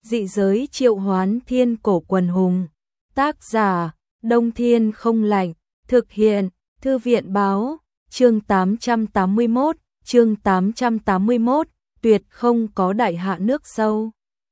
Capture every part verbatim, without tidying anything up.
Dị giới triệu hoán thiên cổ quần hùng. Tác giả, Đông Thiên không lạnh. Thực hiện, Thư viện báo. Chương tám trăm tám mươi mốt, chương tám trăm tám mươi mốt, tuyệt không có đại hạ nước sâu.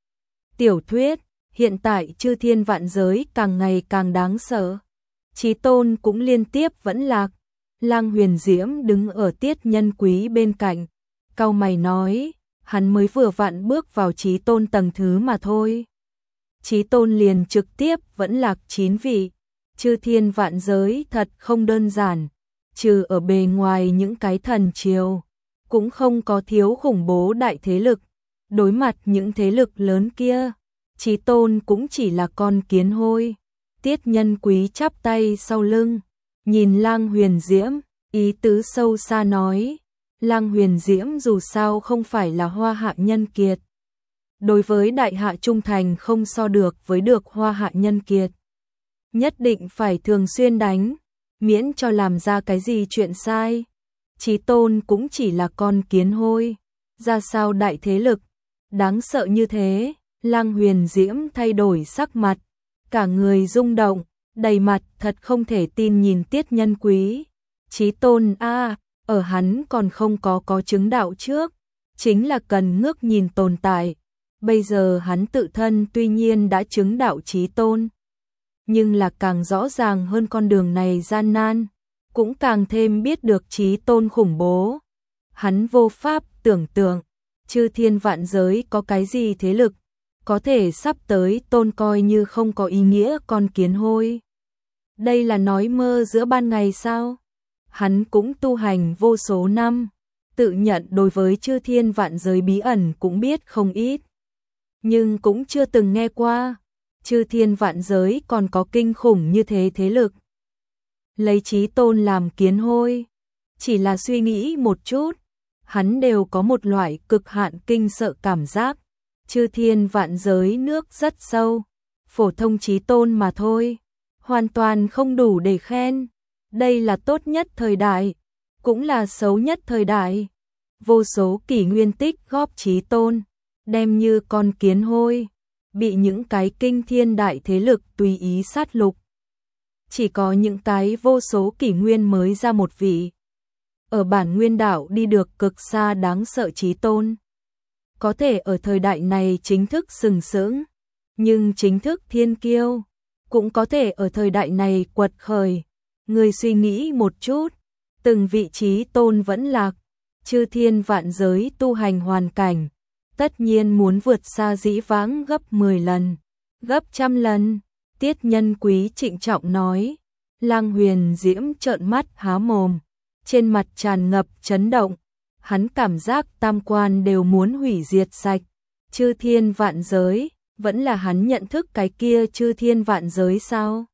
Tiểu thuyết, hiện tại chư thiên vạn giới càng ngày càng đáng sợ. Chí Tôn cũng liên tiếp vẫn lạc. Lang Huyền Diễm đứng ở Tiết Nhân Quý bên cạnh, cau mày nói, hắn mới vừa vặn bước vào Chí Tôn tầng thứ mà thôi. Chí Tôn liền trực tiếp vẫn lạc chín vị. Chư thiên vạn giới thật không đơn giản, trừ ở bề ngoài những cái thần triều, cũng không có thiếu khủng bố đại thế lực. Đối mặt những thế lực lớn kia, Chí Tôn cũng chỉ là con kiến hôi. Tiết Nhân Quý chắp tay sau lưng, nhìn Lang Huyền Diễm, ý tứ sâu xa nói, Lang Huyền Diễm dù sao không phải là Hoa Hạ nhân kiệt. Đối với đại hạ trung thành không so được với được Hoa Hạ nhân kiệt. Nhất định phải thường xuyên đánh, miễn cho làm ra cái gì chuyện sai. Chí Tôn cũng chỉ là con kiến hôi, ra sao đại thế lực, đáng sợ như thế. Lang Huyền Diễm thay đổi sắc mặt, cả người rung động, đầy mặt thật không thể tin nhìn Tiết Nhân Quý. Chí Tôn a, ở hắn còn không có có chứng đạo trước, chính là cần ngước nhìn tồn tại. Bây giờ hắn tự thân tuy nhiên đã chứng đạo Chí Tôn, nhưng là càng rõ ràng hơn con đường này gian nan, cũng càng thêm biết được Chí Tôn khủng bố. Hắn vô pháp tưởng tượng, chư thiên vạn giới có cái gì thế lực có thể sắp tới tôn coi như không có ý nghĩa con kiến hôi. Đây là nói mơ giữa ban ngày sao? Hắn cũng tu hành vô số năm, tự nhận đối với chư thiên vạn giới bí ẩn cũng biết không ít, nhưng cũng chưa từng nghe qua chư thiên vạn giới còn có kinh khủng như thế thế lực. Lấy Chí Tôn làm kiến hôi, chỉ là suy nghĩ một chút, hắn đều có một loại cực hạn kinh sợ cảm giác. Chư thiên vạn giới nước rất sâu, phổ thông Chí Tôn mà thôi, hoàn toàn không đủ để khen. Đây là tốt nhất thời đại, cũng là xấu nhất thời đại. Vô số kỷ nguyên tích góp Chí Tôn, đem như con kiến hôi, bị những cái kinh thiên đại thế lực tùy ý sát lục. Chỉ có những cái vô số kỷ nguyên mới ra một vị. Ở bản nguyên đạo đi được cực xa đáng sợ Chí Tôn. Có thể ở thời đại này chính thức sừng sững, nhưng chính thức thiên kiêu, cũng có thể ở thời đại này quật khởi. Người suy nghĩ một chút, từng vị Chí Tôn vẫn lạc, chư thiên vạn giới tu hành hoàn cảnh, tất nhiên muốn vượt xa dĩ vãng gấp mười lần, gấp trăm lần. Tiết Nhân Quý trịnh trọng nói. Lang Huyền Diễm trợn mắt há mồm, trên mặt tràn ngập chấn động. Hắn cảm giác tam quan đều muốn hủy diệt sạch. Chư thiên vạn giới, vẫn là hắn nhận thức cái kia chư thiên vạn giới sao?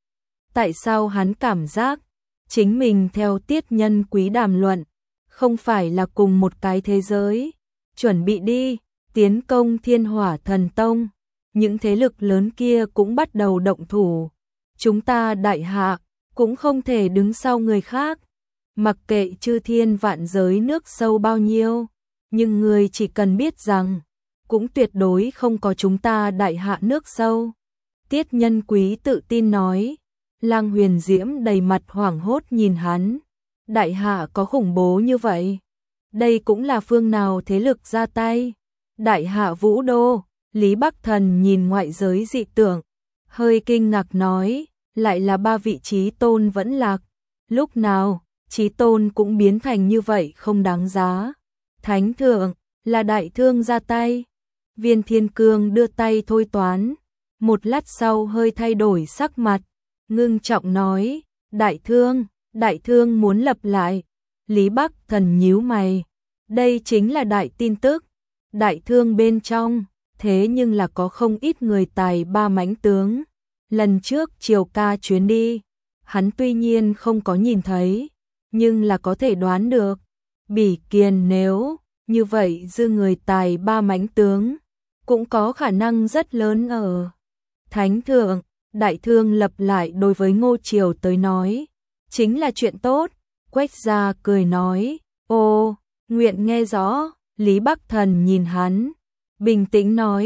Tại sao hắn cảm giác chính mình theo Tiết Nhân Quý đàm luận, không phải là cùng một cái thế giới? Chuẩn bị đi, tiến công Thiên Hỏa Thần Tông. Những thế lực lớn kia cũng bắt đầu động thủ. Chúng ta đại hạ, cũng không thể đứng sau người khác. Mặc kệ chư thiên vạn giới nước sâu bao nhiêu, nhưng người chỉ cần biết rằng, cũng tuyệt đối không có chúng ta đại hạ nước sâu. Tiết Nhân Quý tự tin nói. Lang Huyền Diễm đầy mặt hoảng hốt nhìn hắn. Đại hạ có khủng bố như vậy? Đây cũng là phương nào thế lực ra tay? Đại hạ Vũ Đô. Lý Bắc Thần nhìn ngoại giới dị tưởng, hơi kinh ngạc nói, lại là ba vị Chí Tôn vẫn lạc. Lúc nào, Chí Tôn cũng biến thành như vậy không đáng giá. Thánh thượng, là đại thương ra tay. Viên Thiên Cương đưa tay thôi toán, một lát sau hơi thay đổi sắc mặt, ngưng trọng nói, đại thương, đại thương muốn lập lại. Lý Bắc Thần nhíu mày, đây chính là đại tin tức. Đại thương bên trong, thế nhưng là có không ít người tài ba mãnh tướng. Lần trước Triều Ca chuyến đi, hắn tuy nhiên không có nhìn thấy, nhưng là có thể đoán được. Bỉ Kiền nếu như vậy dư người tài ba mãnh tướng, cũng có khả năng rất lớn ở. Thánh thượng, đại thương lập lại đối với Ngô Triều tới nói, chính là chuyện tốt. Quách Gia cười nói, ô, nguyện nghe rõ. Lý Bắc Thần nhìn hắn, bình tĩnh nói,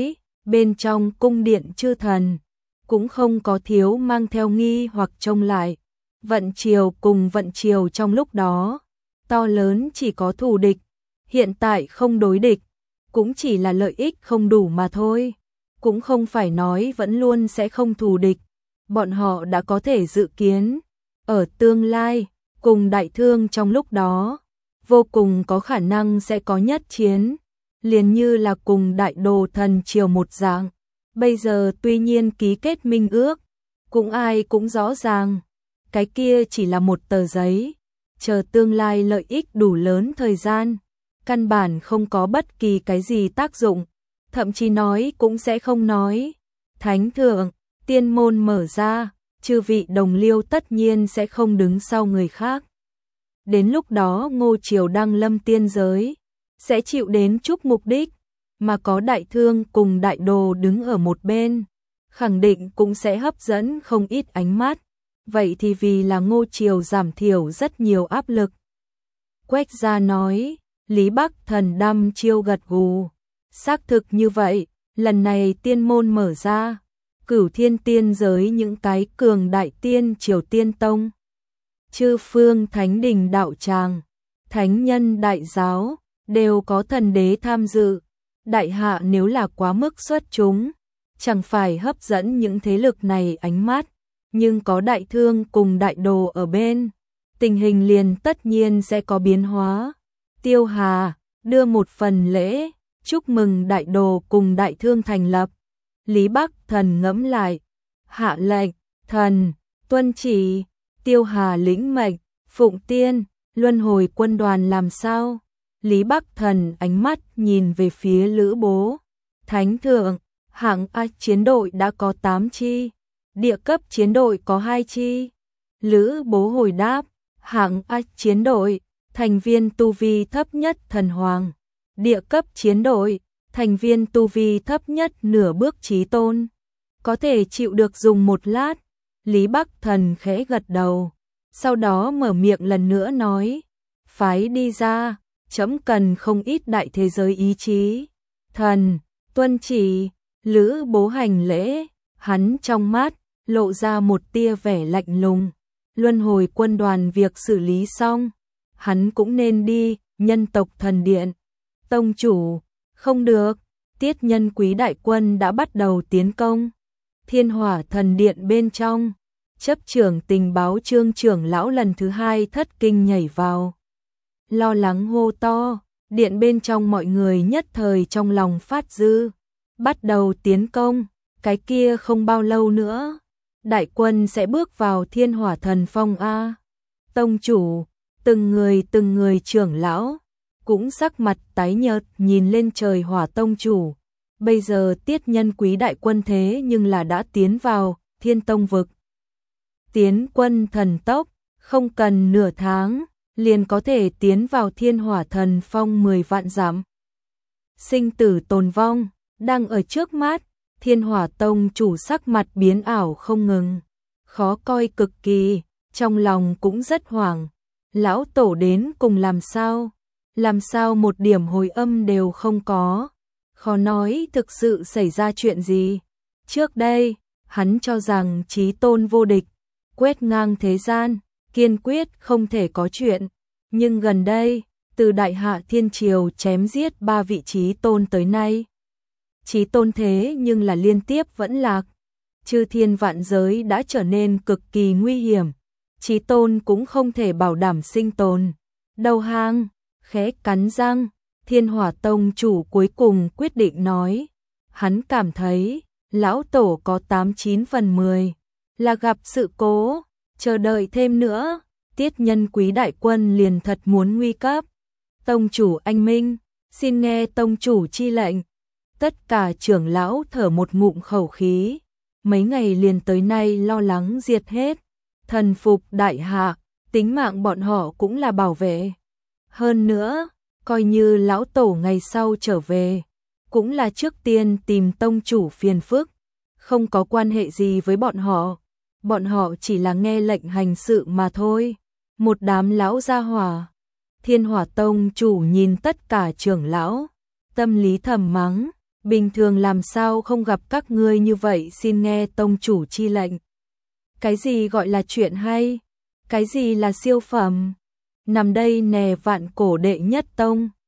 bên trong cung điện chư thần, cũng không có thiếu mang theo nghi hoặc trông lại. Vận triều cùng vận triều trong lúc đó, to lớn chỉ có thù địch, hiện tại không đối địch, cũng chỉ là lợi ích không đủ mà thôi, cũng không phải nói vẫn luôn sẽ không thù địch, bọn họ đã có thể dự kiến, ở tương lai, cùng đại thương trong lúc đó, vô cùng có khả năng sẽ có nhất chiến, liền như là cùng đại đồ thần triều một dạng. Bây giờ tuy nhiên ký kết minh ước, cũng ai cũng rõ ràng, cái kia chỉ là một tờ giấy, chờ tương lai lợi ích đủ lớn thời gian, căn bản không có bất kỳ cái gì tác dụng, thậm chí nói cũng sẽ không nói. Thánh thượng, tiên môn mở ra, chư vị đồng liêu tất nhiên sẽ không đứng sau người khác. Đến lúc đó Ngô Triều đăng lâm tiên giới, sẽ chịu đến chúc mục đích, mà có đại thương cùng đại đồ đứng ở một bên, khẳng định cũng sẽ hấp dẫn không ít ánh mắt. Vậy thì vì là Ngô Triều giảm thiểu rất nhiều áp lực. Quách gia nói, Lý Bắc Thần đăm chiêu gật gù. Xác thực như vậy, lần này tiên môn mở ra, cửu thiên tiên giới những cái cường đại tiên triều tiên tông, chư phương thánh đình đạo tràng, thánh nhân đại giáo, đều có thần đế tham dự. Đại hạ nếu là quá mức xuất chúng, chẳng phải hấp dẫn những thế lực này ánh mắt, nhưng có đại thương cùng đại đồ ở bên, tình hình liền tất nhiên sẽ có biến hóa. Tiêu Hà đưa một phần lễ, chúc mừng đại đồ cùng đại thương thành lập. Lý Bắc Thần ngẫm lại, hạ lệnh, thần, tuân chỉ. Tiêu Hà lĩnh mệnh, phụng tiên, luân hồi quân đoàn làm sao? Lý Bắc Thần ánh mắt nhìn về phía Lữ Bố. Thánh thượng, hạng A chiến đội đã có tám chi, địa cấp chiến đội có hai chi. Lữ Bố hồi đáp, hạng A chiến đội, thành viên tu vi thấp nhất thần hoàng. Địa cấp chiến đội, thành viên tu vi thấp nhất nửa bước chí tôn. Có thể chịu được dùng một lát. Lý Bắc Thần khẽ gật đầu, sau đó mở miệng lần nữa nói, phái đi ra, chấm cần không ít đại thế giới ý chí. Thần, tuân chỉ. Lữ Bố hành lễ, hắn trong mắt lộ ra một tia vẻ lạnh lùng. Luân hồi quân đoàn việc xử lý xong, hắn cũng nên đi. Nhân tộc thần điện. Tông chủ, không được, Tiết Nhân Quý đại quân đã bắt đầu tiến công. Thiên Hỏa thần điện bên trong, chấp trưởng tình báo Trương trưởng lão lần thứ hai thất kinh nhảy vào, lo lắng hô to. Điện bên trong mọi người nhất thời trong lòng phát dư, bắt đầu tiến công. Cái kia không bao lâu nữa, đại quân sẽ bước vào Thiên Hỏa thần phong a. Tông chủ, từng người từng người trưởng lão cũng sắc mặt tái nhợt nhìn lên trời. Hỏa tông chủ, bây giờ Tiết Nhân Quý đại quân thế nhưng là đã tiến vào Thiên Tông vực. Tiến quân thần tốc, không cần nửa tháng, liền có thể tiến vào Thiên Hỏa thần phong mười vạn dặm. Sinh tử tồn vong, đang ở trước mắt. Thiên Hỏa tông chủ sắc mặt biến ảo không ngừng, khó coi cực kỳ, trong lòng cũng rất hoảng. Lão tổ đến cùng làm sao? Làm sao một điểm hồi âm đều không có? Khó nói thực sự xảy ra chuyện gì. Trước đây, hắn cho rằng chí tôn vô địch, quét ngang thế gian, kiên quyết không thể có chuyện. Nhưng gần đây, từ Đại Hạ Thiên Triều chém giết ba vị chí tôn tới nay, chí tôn thế nhưng là liên tiếp vẫn lạc. Chư thiên vạn giới đã trở nên cực kỳ nguy hiểm, chí tôn cũng không thể bảo đảm sinh tồn. Đầu hang, khẽ cắn răng, Thiên Hỏa tông chủ cuối cùng quyết định nói, hắn cảm thấy lão tổ có tám chín phần mười là gặp sự cố, chờ đợi thêm nữa, Tiết Nhân Quý đại quân liền thật muốn nguy cấp. Tông chủ anh minh, xin nghe tông chủ chi lệnh. Tất cả trưởng lão thở một ngụm khẩu khí, mấy ngày liền tới nay lo lắng diệt hết, thần phục Đại Hạ, tính mạng bọn họ cũng là bảo vệ. Hơn nữa, coi như lão tổ ngày sau trở về, cũng là trước tiên tìm tông chủ phiền phức, không có quan hệ gì với bọn họ, bọn họ chỉ là nghe lệnh hành sự mà thôi. Một đám lão gia hỏa. Thiên Hỏa tông chủ nhìn tất cả trưởng lão, tâm lý thầm mắng, bình thường làm sao không gặp các ngươi như vậy, xin nghe tông chủ chi lệnh. Cái gì gọi là chuyện hay? Cái gì là siêu phẩm? Nằm đây nè, vạn cổ đệ nhất tông.